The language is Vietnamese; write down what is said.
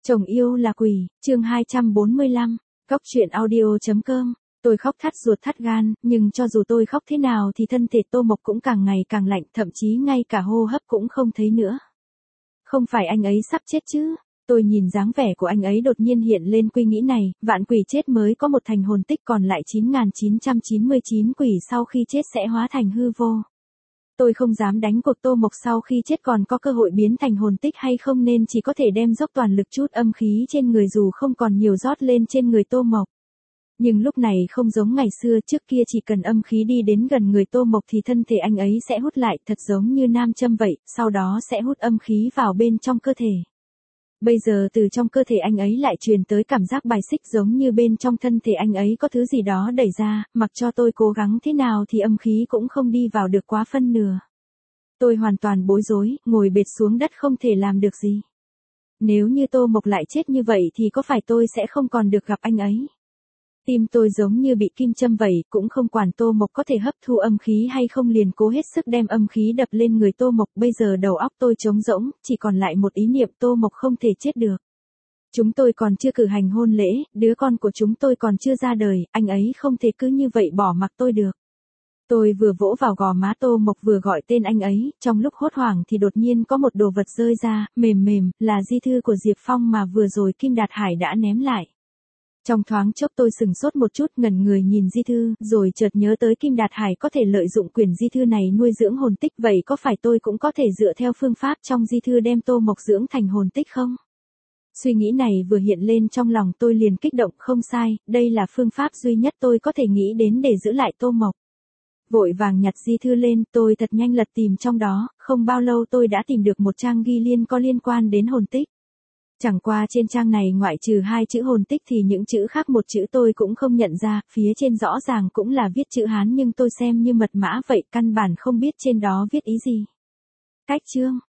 Chồng yêu là quỷ, chương 245, Cóc truyện audio.com. Tôi khóc thắt ruột thắt gan, nhưng cho dù tôi khóc thế nào thì thân thể Tô Mộc cũng càng ngày càng lạnh, thậm chí ngay cả hô hấp cũng không thấy nữa. Không phải anh ấy sắp chết chứ? Tôi nhìn dáng vẻ của anh ấy đột nhiên hiện lên suy nghĩ này, vạn quỷ chết mới có một thành hồn tích, còn lại 9.999 quỷ sau khi chết sẽ hóa thành hư vô. Tôi không dám đánh cuộc Tô Mộc sau khi chết còn có cơ hội biến thành hồn tích hay không, nên chỉ có thể đem dốc toàn lực chút âm khí trên người dù không còn nhiều rót lên trên người Tô Mộc. Nhưng lúc này không giống ngày xưa, trước kia chỉ cần âm khí đi đến gần người Tô Mộc thì thân thể anh ấy sẽ hút lại, thật giống như nam châm vậy, sau đó sẽ hút âm khí vào bên trong cơ thể. Bây giờ từ trong cơ thể anh ấy lại truyền tới cảm giác bài xích, giống như bên trong thân thể anh ấy có thứ gì đó đẩy ra, mặc cho tôi cố gắng thế nào thì âm khí cũng không đi vào được quá phân nửa. Tôi hoàn toàn bối rối, ngồi bệt xuống đất không thể làm được gì. Nếu như Tô Mộc lại chết như vậy thì có phải tôi sẽ không còn được gặp anh ấy? Tim tôi giống như bị kim châm vậy, cũng không quản Tô Mộc có thể hấp thu âm khí hay không, liền cố hết sức đem âm khí đập lên người Tô Mộc. Bây giờ đầu óc tôi trống rỗng, chỉ còn lại một ý niệm: Tô Mộc không thể chết được. Chúng tôi còn chưa cử hành hôn lễ, đứa con của chúng tôi còn chưa ra đời, anh ấy không thể cứ như vậy bỏ mặc tôi được. Tôi vừa vỗ vào gò má Tô Mộc vừa gọi tên anh ấy, trong lúc hốt hoảng thì đột nhiên có một đồ vật rơi ra, mềm mềm, là di thư của Diệp Phong mà vừa rồi Kim Đạt Hải đã ném lại. Trong thoáng chốc tôi sừng sốt một chút, ngẩn người nhìn di thư, rồi chợt nhớ tới Kim Đạt Hải có thể lợi dụng quyển di thư này nuôi dưỡng hồn tích, vậy có phải tôi cũng có thể dựa theo phương pháp trong di thư đem Tô Mộc dưỡng thành hồn tích không? Suy nghĩ này vừa hiện lên trong lòng tôi liền kích động, không sai, đây là phương pháp duy nhất tôi có thể nghĩ đến để giữ lại Tô Mộc. Vội vàng nhặt di thư lên, tôi thật nhanh lật tìm trong đó, không bao lâu tôi đã tìm được một trang ghi có liên quan đến hồn tích. Chẳng qua trên trang này ngoại trừ 2 chữ hồn tích thì những chữ khác một chữ tôi cũng không nhận ra, phía trên rõ ràng cũng là viết chữ Hán nhưng tôi xem như mật mã vậy, căn bản không biết trên đó viết ý gì. Cách chương,